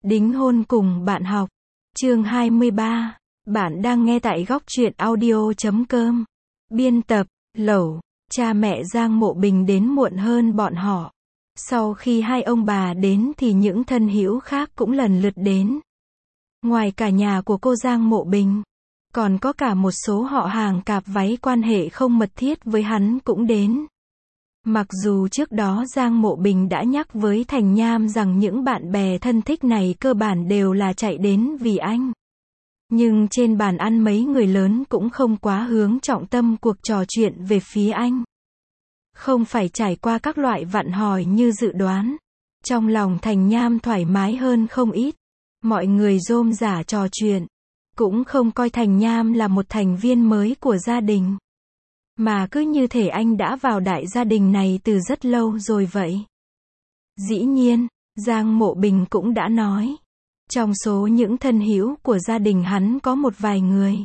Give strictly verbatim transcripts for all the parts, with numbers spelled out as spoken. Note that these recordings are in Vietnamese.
Đính hôn cùng bạn học. Chương hai mươi ba. Bạn đang nghe tại góc truyện audio chấm com. Biên tập, Lẩu. Cha mẹ Giang Mộ Bình đến muộn hơn bọn họ. Sau khi hai ông bà đến thì những thân hữu khác cũng lần lượt đến. Ngoài cả nhà của cô Giang Mộ Bình, còn có cả một số họ hàng cạp váy quan hệ không mật thiết với hắn cũng đến. Mặc dù trước đó Giang Mộ Bình đã nhắc với Thành Nham rằng những bạn bè thân thích này cơ bản đều là chạy đến vì anh. Nhưng trên bàn ăn mấy người lớn cũng không quá hướng trọng tâm cuộc trò chuyện về phía anh. Không phải trải qua các loại vặn hỏi như dự đoán. Trong lòng Thành Nham thoải mái hơn không ít. Mọi người rôm rả trò chuyện. Cũng không coi Thành Nham là một thành viên mới của gia đình. Mà cứ như thể anh đã vào đại gia đình này từ rất lâu rồi vậy. Dĩ nhiên, Giang Mộ Bình cũng đã nói. Trong số những thân hữu của gia đình hắn có một vài người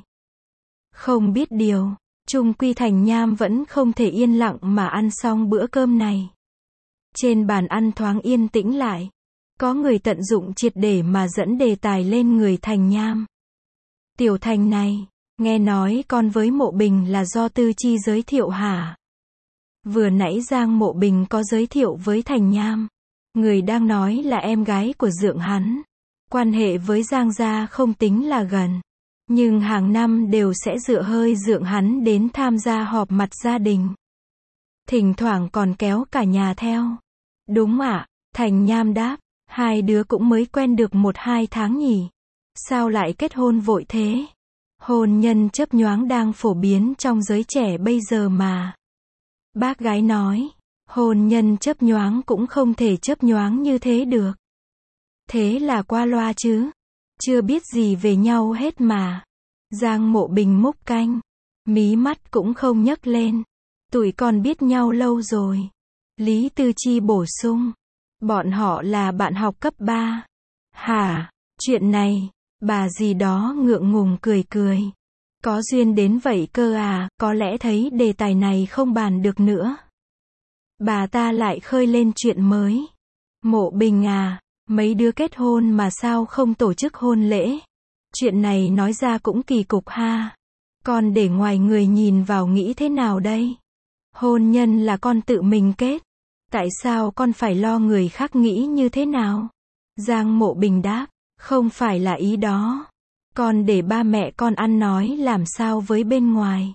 không biết điều. Chung quy Thành Nham vẫn không thể yên lặng mà ăn xong bữa cơm này. Trên bàn ăn thoáng yên tĩnh lại. Có người tận dụng triệt để mà dẫn đề tài lên người Thành Nham. Tiểu Thành này, nghe nói con với Mộ Bình là do Tư Chi giới thiệu hả? Vừa nãy Giang Mộ Bình có giới thiệu với Thành Nham. Người đang nói là em gái của dượng hắn. Quan hệ với Giang gia không tính là gần. Nhưng hàng năm đều sẽ dựa hơi dượng hắn đến tham gia họp mặt gia đình. Thỉnh thoảng còn kéo cả nhà theo. Đúng ạ, Thành Nham đáp. Hai đứa cũng mới quen được một hai tháng nhỉ. Sao lại kết hôn vội thế? Hôn nhân chớp nhoáng đang phổ biến trong giới trẻ bây giờ mà. Bác gái nói, hôn nhân chớp nhoáng cũng không thể chớp nhoáng như thế được. Thế là qua loa chứ. Chưa biết gì về nhau hết mà. Giang Mộ Bình múc canh. Mí mắt cũng không nhấc lên. Tụi con biết nhau lâu rồi. Lý Tư Chi bổ sung. Bọn họ là bạn học cấp ba. Hả? Chuyện này, bà gì đó ngượng ngùng cười cười. Có duyên đến vậy cơ à, có lẽ thấy đề tài này không bàn được nữa. Bà ta lại khơi lên chuyện mới. Mộ Bình à, mấy đứa kết hôn mà sao không tổ chức hôn lễ? Chuyện này nói ra cũng kỳ cục ha. Con để ngoài người nhìn vào nghĩ thế nào đây? Hôn nhân là con tự mình kết. Tại sao con phải lo người khác nghĩ như thế nào? Giang Mộ Bình đáp, không phải là ý đó. Con để ba mẹ con ăn nói làm sao với bên ngoài.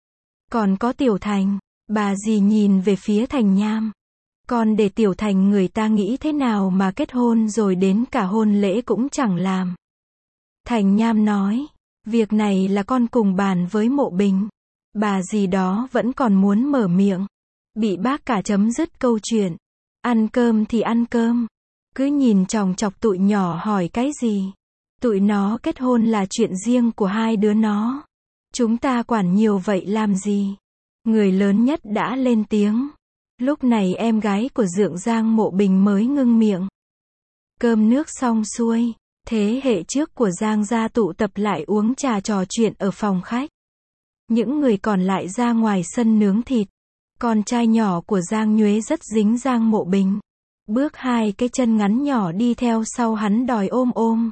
Còn có Tiểu Thành, bà dì nhìn về phía Thành Nham. Con để Tiểu Thành người ta nghĩ thế nào mà kết hôn rồi đến cả hôn lễ cũng chẳng làm. Thành Nham nói, việc này là con cùng bàn với Mộ Bình. Bà dì đó vẫn còn muốn mở miệng. Bị bác cả chấm dứt câu chuyện. Ăn cơm thì ăn cơm. Cứ nhìn chòng chọc tụi nhỏ hỏi cái gì. Tụi nó kết hôn là chuyện riêng của hai đứa nó. Chúng ta quản nhiều vậy làm gì? Người lớn nhất đã lên tiếng. Lúc này em gái của dượng Giang Mộ Bình mới ngưng miệng. Cơm nước xong xuôi. Thế hệ trước của Giang gia tụ tập lại uống trà trò chuyện ở phòng khách. Những người còn lại ra ngoài sân nướng thịt. Con trai nhỏ của Giang Nhuế rất dính Giang Mộ Bình. Bước hai cái chân ngắn nhỏ đi theo sau hắn đòi ôm ôm.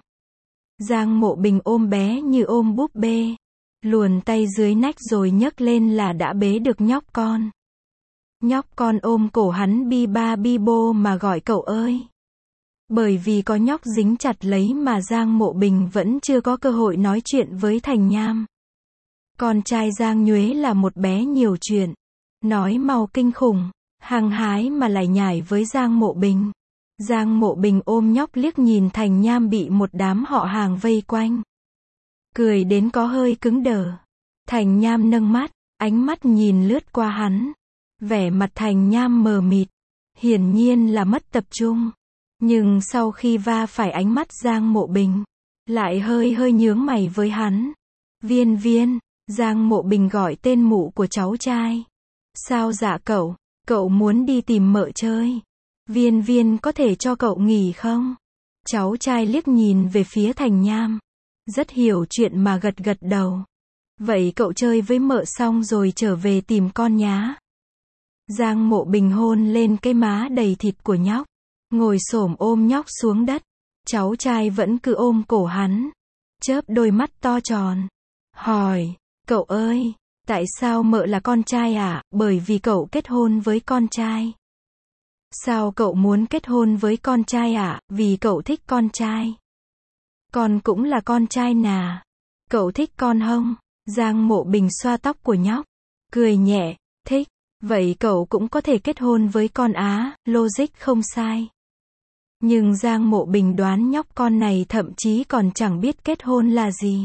Giang Mộ Bình ôm bé như ôm búp bê. Luồn tay dưới nách rồi nhấc lên là đã bế được nhóc con. Nhóc con ôm cổ hắn bi ba bi bô mà gọi cậu ơi. Bởi vì có nhóc dính chặt lấy mà Giang Mộ Bình vẫn chưa có cơ hội nói chuyện với Thành Nham. Con trai Giang Nhuế là một bé nhiều chuyện. Nói mau kinh khủng, hăng hái mà lại nhảy với Giang Mộ Bình. Giang Mộ Bình ôm nhóc liếc nhìn Thành Nham bị một đám họ hàng vây quanh. Cười đến có hơi cứng đờ. Thành Nham nâng mắt, ánh mắt nhìn lướt qua hắn. Vẻ mặt Thành Nham mờ mịt, hiển nhiên là mất tập trung. Nhưng sau khi va phải ánh mắt Giang Mộ Bình, lại hơi hơi nhướng mày với hắn. Viên Viên, Giang Mộ Bình gọi tên mụ của cháu trai. Sao dạ cậu, cậu muốn đi tìm mợ chơi. Viên Viên có thể cho cậu nghỉ không? Cháu trai liếc nhìn về phía Thành Nham. Rất hiểu chuyện mà gật gật đầu. Vậy cậu chơi với mợ xong rồi trở về tìm con nhá. Giang Mộ Bình hôn lên cái má đầy thịt của nhóc. Ngồi xổm ôm nhóc xuống đất. Cháu trai vẫn cứ ôm cổ hắn, chớp đôi mắt to tròn, hỏi, cậu ơi, tại sao mợ là con trai à? Bởi vì cậu kết hôn với con trai. Sao cậu muốn kết hôn với con trai à? Vì cậu thích con trai. Con cũng là con trai nà. Cậu thích con không? Giang Mộ Bình xoa tóc của nhóc, cười nhẹ, thích. Vậy cậu cũng có thể kết hôn với con á, logic không sai. Nhưng Giang Mộ Bình đoán nhóc con này thậm chí còn chẳng biết kết hôn là gì.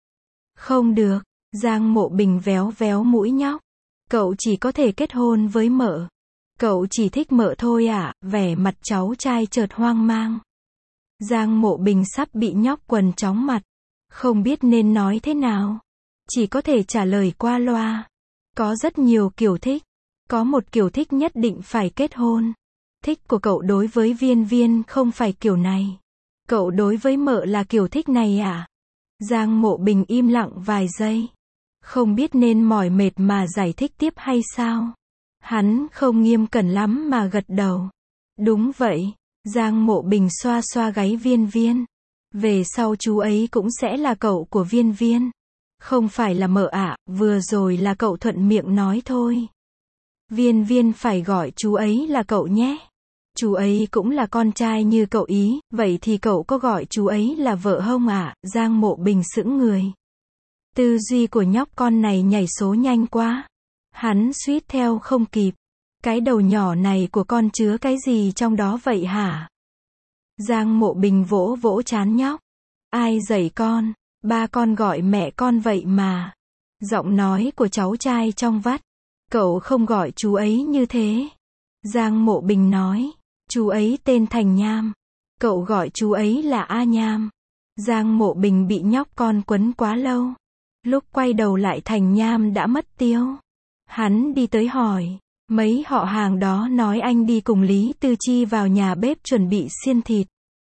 Không được, Giang Mộ Bình véo véo mũi nhóc. Cậu chỉ có thể kết hôn với mợ. Cậu chỉ thích mợ thôi à? Vẻ mặt cháu trai chợt hoang mang. Giang Mộ Bình sắp bị nhóc quần chóng mặt, không biết nên nói thế nào. Chỉ có thể trả lời qua loa. Có rất nhiều kiểu thích. Có một kiểu thích nhất định phải kết hôn. Thích của cậu đối với Viên Viên không phải kiểu này. Cậu đối với mợ là kiểu thích này à? Giang Mộ Bình im lặng vài giây. Không biết nên mỏi mệt mà giải thích tiếp hay sao. Hắn không nghiêm cẩn lắm mà gật đầu. Đúng vậy. Giang Mộ Bình xoa xoa gáy Viên Viên. Về sau chú ấy cũng sẽ là cậu của Viên Viên. Không phải là mợ ạ, vừa rồi là cậu thuận miệng nói thôi. Viên Viên phải gọi chú ấy là cậu nhé. Chú ấy cũng là con trai như cậu ý, vậy thì cậu có gọi chú ấy là vợ không ạ? Giang Mộ Bình sững người. Tư duy của nhóc con này nhảy số nhanh quá. Hắn suýt theo không kịp. Cái đầu nhỏ này của con chứa cái gì trong đó vậy hả? Giang Mộ Bình vỗ vỗ trán nhóc. Ai dạy con? Ba con gọi mẹ con vậy mà. Giọng nói của cháu trai trong vắt. Cậu không gọi chú ấy như thế. Giang Mộ Bình nói. Chú ấy tên Thành Nham. Cậu gọi chú ấy là A Nham. Giang Mộ Bình bị nhóc con quấn quá lâu. Lúc quay đầu lại Thành Nham đã mất tiêu. Hắn đi tới hỏi. Mấy họ hàng đó nói anh đi cùng Lý Tư Chi vào nhà bếp chuẩn bị xiên thịt.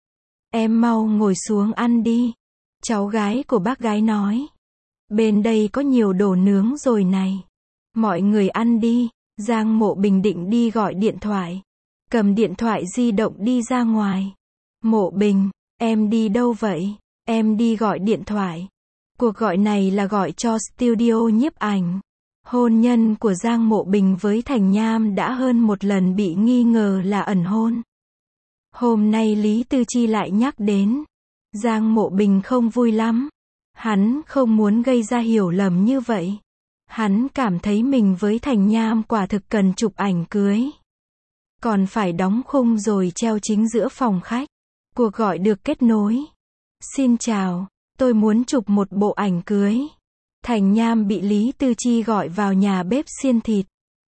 Em mau ngồi xuống ăn đi. Cháu gái của bác gái nói. Bên đây có nhiều đồ nướng rồi này. Mọi người ăn đi. Giang Mộ Bình định đi gọi điện thoại. Cầm điện thoại di động đi ra ngoài. Mộ Bình, em đi đâu vậy? Em đi gọi điện thoại. Cuộc gọi này là gọi cho studio nhiếp ảnh. Hôn nhân của Giang Mộ Bình với Thành Nham đã hơn một lần bị nghi ngờ là ẩn hôn. Hôm nay Lý Tư Chi lại nhắc đến. Giang Mộ Bình không vui lắm. Hắn không muốn gây ra hiểu lầm như vậy. Hắn cảm thấy mình với Thành Nham quả thực cần chụp ảnh cưới. Còn phải đóng khung rồi treo chính giữa phòng khách. Cuộc gọi được kết nối. Xin chào, tôi muốn chụp một bộ ảnh cưới. Thành Nham bị Lý Tư Chi gọi vào nhà bếp xiên thịt.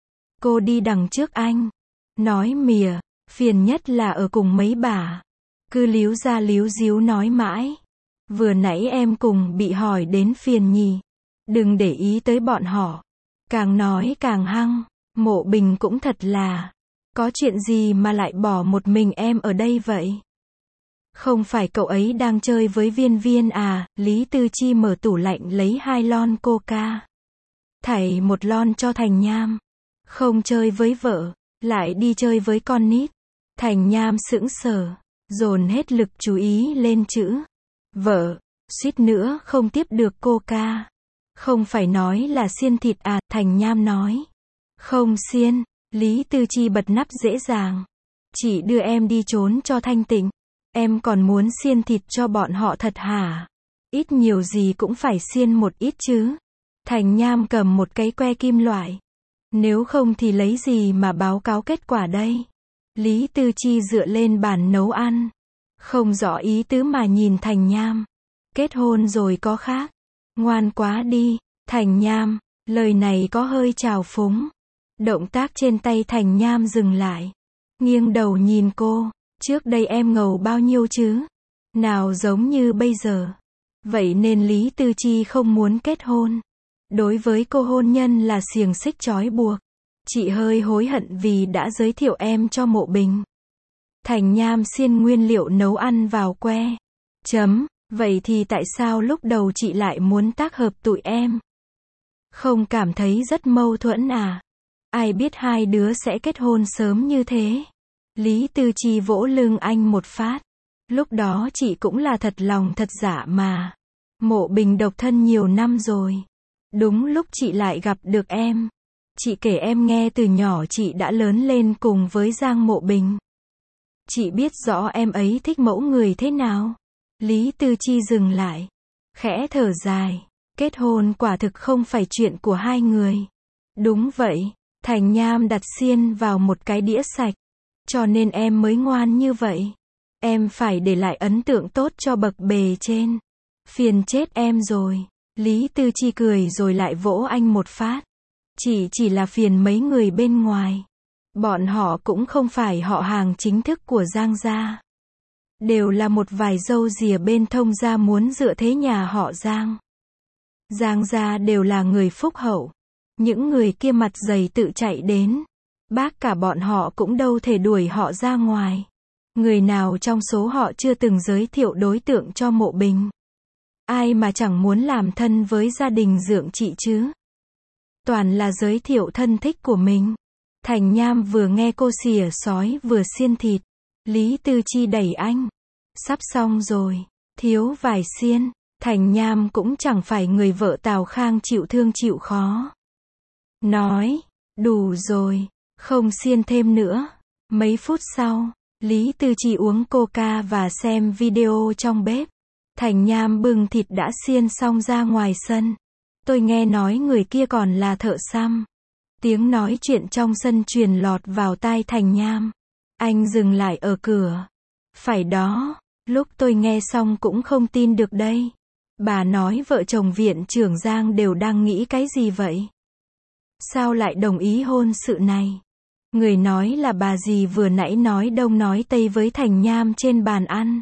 Cô đi đằng trước anh. Nói mỉa, phiền nhất là ở cùng mấy bà. Cứ líu ra líu díu nói mãi. Vừa nãy em cùng bị hỏi đến phiền nhỉ. Đừng để ý tới bọn họ. Càng nói càng hăng. Mộ Bình cũng thật là. Có chuyện gì mà lại bỏ một mình em ở đây vậy? Không phải cậu ấy đang chơi với Viên Viên à? Lý Tư Chi mở tủ lạnh lấy hai lon coca. Thảy một lon cho Thành Nham. Không chơi với vợ, lại đi chơi với con nít. Thành Nham sững sờ, dồn hết lực chú ý lên chữ vợ, suýt nữa không tiếp được coca. Không phải nói là xiên thịt à? Thành Nham nói. Không xiên. Lý Tư Chi bật nắp dễ dàng. Chỉ đưa em đi trốn cho thanh tịnh. Em còn muốn xiên thịt cho bọn họ thật hả? Ít nhiều gì cũng phải xiên một ít chứ. Thành Nham cầm một cái que kim loại. Nếu không thì lấy gì mà báo cáo kết quả đây? Lý Tư Chi dựa lên bàn nấu ăn. Không rõ ý tứ mà nhìn Thành Nham. Kết hôn rồi có khác. Ngoan quá đi, Thành Nham. Lời này có hơi trào phúng. Động tác trên tay Thành Nham dừng lại. Nghiêng đầu nhìn cô. Trước đây em ngầu bao nhiêu chứ? Nào giống như bây giờ. Vậy nên Lý Tư Chi không muốn kết hôn. Đối với cô hôn nhân là xiềng xích trói buộc. Chị hơi hối hận vì đã giới thiệu em cho Mộ Bình. Thành Nham xiên nguyên liệu nấu ăn vào que. Chấm. Vậy thì tại sao lúc đầu chị lại muốn tác hợp tụi em? Không cảm thấy rất mâu thuẫn à? Ai biết hai đứa sẽ kết hôn sớm như thế? Lý Tư Chi vỗ lưng anh một phát. Lúc đó chị cũng là thật lòng thật dạ mà. Mộ Bình độc thân nhiều năm rồi. Đúng lúc chị lại gặp được em. Chị kể em nghe từ nhỏ chị đã lớn lên cùng với Giang Mộ Bình. Chị biết rõ em ấy thích mẫu người thế nào. Lý Tư Chi dừng lại. Khẽ thở dài. Kết hôn quả thực không phải chuyện của hai người. Đúng vậy. Thành Nham đặt xiên vào một cái đĩa sạch. Cho nên em mới ngoan như vậy. Em phải để lại ấn tượng tốt cho bậc bề trên. Phiền chết em rồi. Lý Tư Chi cười rồi lại vỗ anh một phát. Chỉ chỉ là phiền mấy người bên ngoài. Bọn họ cũng không phải họ hàng chính thức của Giang gia. Đều là một vài dâu rìa bên thông gia muốn dựa thế nhà họ Giang. Giang gia đều là người phúc hậu. Những người kia mặt dày tự chạy đến. Bác cả bọn họ cũng đâu thể đuổi họ ra ngoài. Người nào trong số họ chưa từng giới thiệu đối tượng cho Mộ Bình. Ai mà chẳng muốn làm thân với gia đình dượng chị chứ. Toàn là giới thiệu thân thích của mình. Thành Nham vừa nghe cô xỉa sói vừa xiên thịt. Lý Tư Chi đẩy anh. Sắp xong rồi. Thiếu vài xiên. Thành Nham cũng chẳng phải người vợ Tào Khang chịu thương chịu khó. Nói. Đủ rồi. Không xiên thêm nữa. Mấy phút sau. Lý Tư Chi uống coca và xem video trong bếp. Thành Nham bưng thịt đã xiên xong ra ngoài sân. Tôi nghe nói người kia còn là thợ xăm. Tiếng nói chuyện trong sân truyền lọt vào tai Thành Nham. Anh dừng lại ở cửa. Phải đó, lúc tôi nghe xong cũng không tin được đây. Bà nói vợ chồng viện trưởng Giang đều đang nghĩ cái gì vậy? Sao lại đồng ý hôn sự này? Người nói là bà dì vừa nãy nói đông nói tây với Thành Nham trên bàn ăn.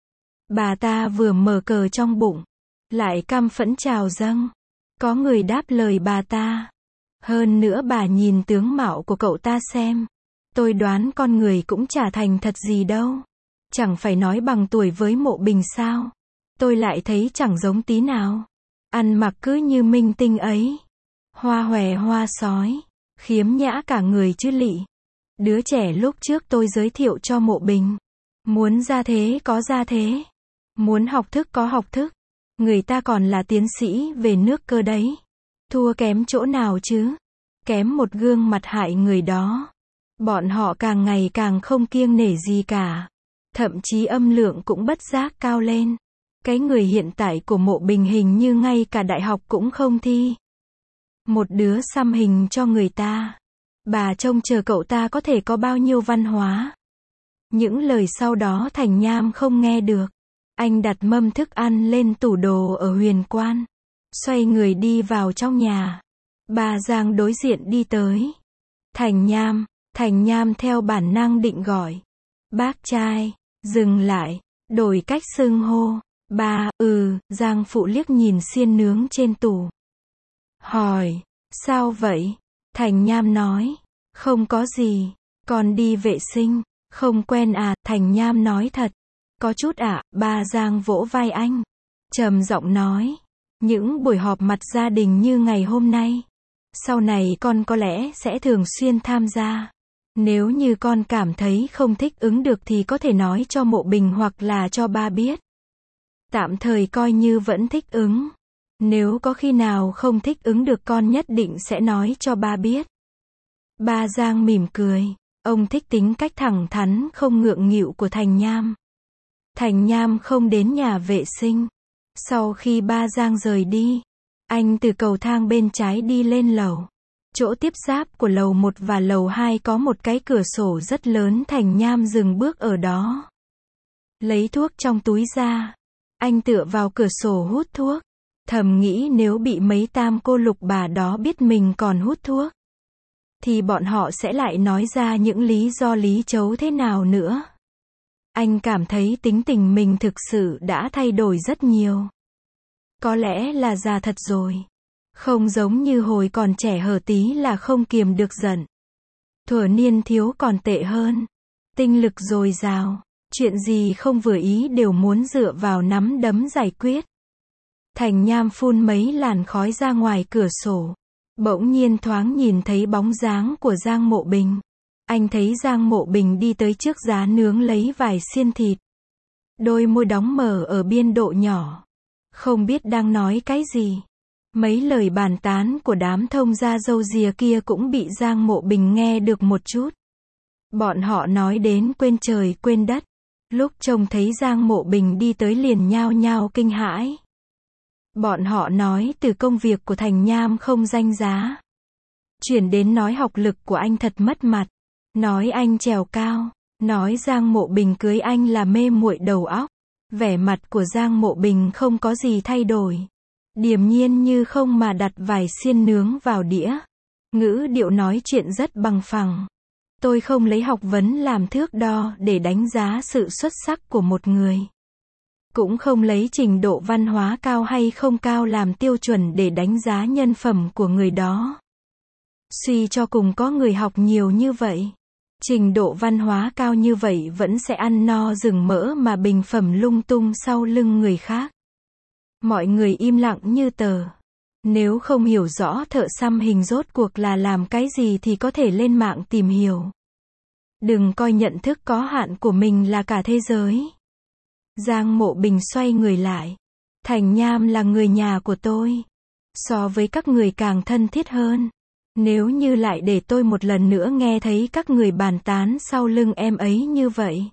Bà ta vừa mở cờ trong bụng, lại căm phẫn trào dâng. Có người đáp lời bà ta. Hơn nữa bà nhìn tướng mạo của cậu ta xem. Tôi đoán con người cũng chả thành thật gì đâu. Chẳng phải nói bằng tuổi với Mộ Bình sao. Tôi lại thấy chẳng giống tí nào. Ăn mặc cứ như minh tinh ấy. Hoa hòe hoa sói. Khiếm nhã cả người chứ lị. Đứa trẻ lúc trước tôi giới thiệu cho Mộ Bình. Muốn ra thế có ra thế. Muốn học thức có học thức. Người ta còn là tiến sĩ về nước cơ đấy. Thua kém chỗ nào chứ? Kém một gương mặt hại người đó. Bọn họ càng ngày càng không kiêng nể gì cả. Thậm chí âm lượng cũng bất giác cao lên. Cái người hiện tại của Mộ Bình hình như ngay cả đại học cũng không thi. Một đứa xăm hình cho người ta. Bà trông chờ cậu ta có thể có bao nhiêu văn hóa. Những lời sau đó Thành Nham không nghe được. Anh đặt mâm thức ăn lên tủ đồ ở Huyền Quan. Xoay người đi vào trong nhà. Bà Giang đối diện đi tới. Thành Nham, Thành Nham theo bản năng định gọi. Bác trai, dừng lại, đổi cách xưng hô. Bà, ừ, Giang phụ liếc nhìn xiên nướng trên tủ. Hỏi, sao vậy? Thành Nham nói, không có gì, con đi vệ sinh, không quen à, Thành Nham nói thật. Có chút ạ, à, bà Giang vỗ vai anh. Trầm giọng nói, những buổi họp mặt gia đình như ngày hôm nay. Sau này con có lẽ sẽ thường xuyên tham gia. Nếu như con cảm thấy không thích ứng được thì có thể nói cho Mộ Bình hoặc là cho ba biết. Tạm thời coi như vẫn thích ứng. Nếu có khi nào không thích ứng được con nhất định sẽ nói cho ba biết. Ba Giang mỉm cười. Ông thích tính cách thẳng thắn không ngượng nghịu của Thành Nham. Thành Nham không đến nhà vệ sinh. Sau khi ba Giang rời đi, anh từ cầu thang bên trái đi lên lầu. Chỗ tiếp giáp của lầu một và lầu hai có một cái cửa sổ rất lớn. Thành Nham dừng bước ở đó. Lấy thuốc trong túi ra. Anh tựa vào cửa sổ hút thuốc. Thầm nghĩ nếu bị mấy tam cô lục bà đó biết mình còn hút thuốc, thì bọn họ sẽ lại nói ra những lý do lý chấu thế nào nữa. Anh cảm thấy tính tình mình thực sự đã thay đổi rất nhiều. Có lẽ là già thật rồi. Không giống như hồi còn trẻ hở tí là không kiềm được giận. Thuở niên thiếu còn tệ hơn. Tinh lực dồi dào. Chuyện gì không vừa ý đều muốn dựa vào nắm đấm giải quyết. Thành Nham phun mấy làn khói ra ngoài cửa sổ. Bỗng nhiên thoáng nhìn thấy bóng dáng của Giang Mộ Bình. Anh thấy Giang Mộ Bình đi tới trước giá nướng lấy vài xiên thịt. Đôi môi đóng mở ở biên độ nhỏ. Không biết đang nói cái gì. Mấy lời bàn tán của đám thông gia râu ria kia cũng bị Giang Mộ Bình nghe được một chút. Bọn họ nói đến quên trời quên đất. Lúc trông thấy Giang Mộ Bình đi tới liền nhao nhao kinh hãi. Bọn họ nói từ công việc của Thành Nham không danh giá. Chuyển đến nói học lực của anh thật mất mặt. Nói anh trèo cao. Nói Giang Mộ Bình cưới anh là mê muội đầu óc. Vẻ mặt của Giang Mộ Bình không có gì thay đổi. Điềm nhiên như không mà đặt vài xiên nướng vào đĩa. Ngữ điệu nói chuyện rất bằng phẳng. Tôi không lấy học vấn làm thước đo để đánh giá sự xuất sắc của một người. Cũng không lấy trình độ văn hóa cao hay không cao làm tiêu chuẩn để đánh giá nhân phẩm của người đó. Suy cho cùng có người học nhiều như vậy. Trình độ văn hóa cao như vậy vẫn sẽ ăn no rừng mỡ mà bình phẩm lung tung sau lưng người khác. Mọi người im lặng như tờ. Nếu không hiểu rõ thợ xăm hình rốt cuộc là làm cái gì thì có thể lên mạng tìm hiểu. Đừng coi nhận thức có hạn của mình là cả thế giới. Giang Mộ Bình xoay người lại. Thành Nham là người nhà của tôi. So với các người càng thân thiết hơn. Nếu như lại để tôi một lần nữa nghe thấy các người bàn tán sau lưng em ấy như vậy,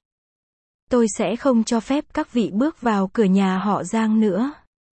tôi sẽ không cho phép các vị bước vào cửa nhà họ Giang nữa.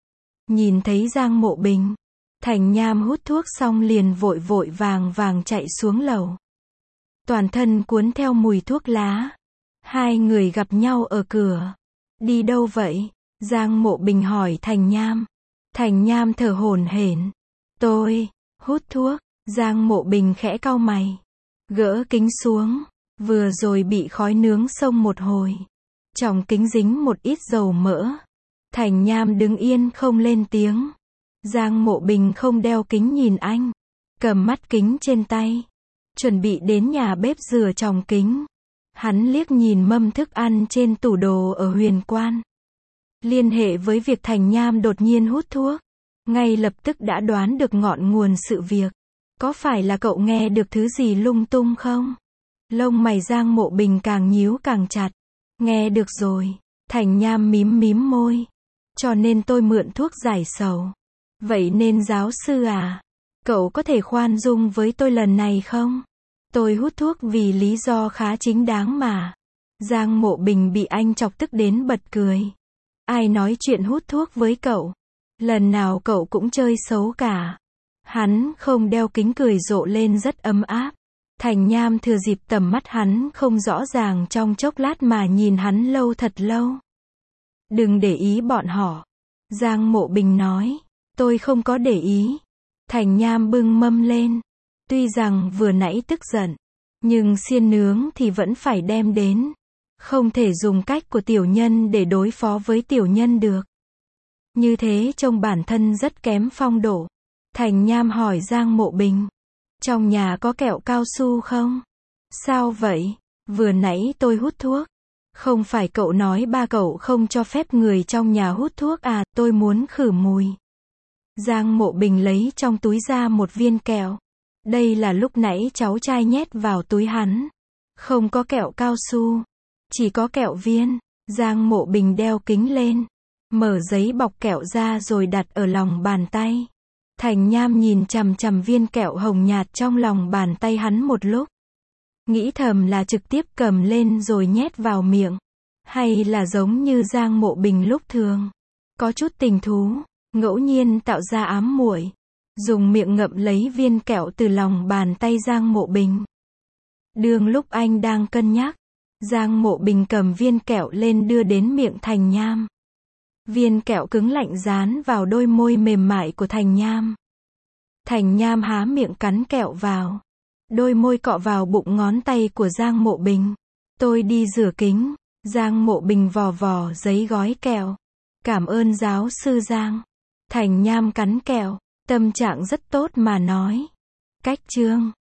Nhìn thấy Giang Mộ Bình, Thành Nham hút thuốc xong liền vội vội vàng vàng chạy xuống lầu. Toàn thân cuốn theo mùi thuốc lá. Hai người gặp nhau ở cửa. Đi đâu vậy? Giang Mộ Bình hỏi Thành Nham. Thành Nham thở hổn hển. Tôi, hút thuốc. Giang Mộ Bình khẽ cau mày. Gỡ kính xuống. Vừa rồi bị khói nướng xông một hồi. Trong kính dính một ít dầu mỡ. Thành Nham đứng yên không lên tiếng. Giang Mộ Bình không đeo kính nhìn anh. Cầm mắt kính trên tay. Chuẩn bị đến nhà bếp rửa tròng kính. Hắn liếc nhìn mâm thức ăn trên tủ đồ ở Huyền Quan. Liên hệ với việc Thành Nham đột nhiên hút thuốc. Ngay lập tức đã đoán được ngọn nguồn sự việc. Có phải là cậu nghe được thứ gì lung tung không? Lông mày Giang Mộ Bình càng nhíu càng chặt. Nghe được rồi. Thành Nham mím mím môi. Cho nên tôi mượn thuốc giải sầu. Vậy nên giáo sư à? Cậu có thể khoan dung với tôi lần này không? Tôi hút thuốc vì lý do khá chính đáng mà. Giang Mộ Bình bị anh chọc tức đến bật cười. Ai nói chuyện hút thuốc với cậu? Lần nào cậu cũng chơi xấu cả. Hắn không đeo kính cười rộ lên rất ấm áp. Thành Nham thừa dịp tầm mắt hắn không rõ ràng trong chốc lát mà nhìn hắn lâu thật lâu. Đừng để ý bọn họ. Giang Mộ Bình nói. Tôi không có để ý. Thành Nham bưng mâm lên. Tuy rằng vừa nãy tức giận, nhưng xiên nướng thì vẫn phải đem đến. Không thể dùng cách của tiểu nhân để đối phó với tiểu nhân được. Như thế trông bản thân rất kém phong độ. Thành Nham hỏi Giang Mộ Bình. Trong nhà có kẹo cao su không? Sao vậy? Vừa nãy tôi hút thuốc. Không phải cậu nói ba cậu không cho phép người trong nhà hút thuốc à, tôi muốn khử mùi. Giang Mộ Bình lấy trong túi ra một viên kẹo. Đây là lúc nãy cháu trai nhét vào túi hắn. Không có kẹo cao su. Chỉ có kẹo viên. Giang Mộ Bình đeo kính lên. Mở giấy bọc kẹo ra rồi đặt ở lòng bàn tay. Thành Nham nhìn chằm chằm viên kẹo hồng nhạt trong lòng bàn tay hắn một lúc. Nghĩ thầm là trực tiếp cầm lên rồi nhét vào miệng. Hay là giống như Giang Mộ Bình lúc thường. Có chút tình thú. Ngẫu nhiên tạo ra ám muội. Dùng miệng ngậm lấy viên kẹo từ lòng bàn tay Giang Mộ Bình. Đường lúc anh đang cân nhắc. Giang Mộ Bình cầm viên kẹo lên đưa đến miệng Thành Nham. Viên kẹo cứng lạnh dán vào đôi môi mềm mại của Thành Nham. Thành Nham há miệng cắn kẹo vào. Đôi môi cọ vào bụng ngón tay của Giang Mộ Bình. Tôi đi rửa kính. Giang Mộ Bình vò vò giấy gói kẹo. Cảm ơn giáo sư Giang. Thành Nham cắn kẹo. Tâm trạng rất tốt mà nói. Cách chương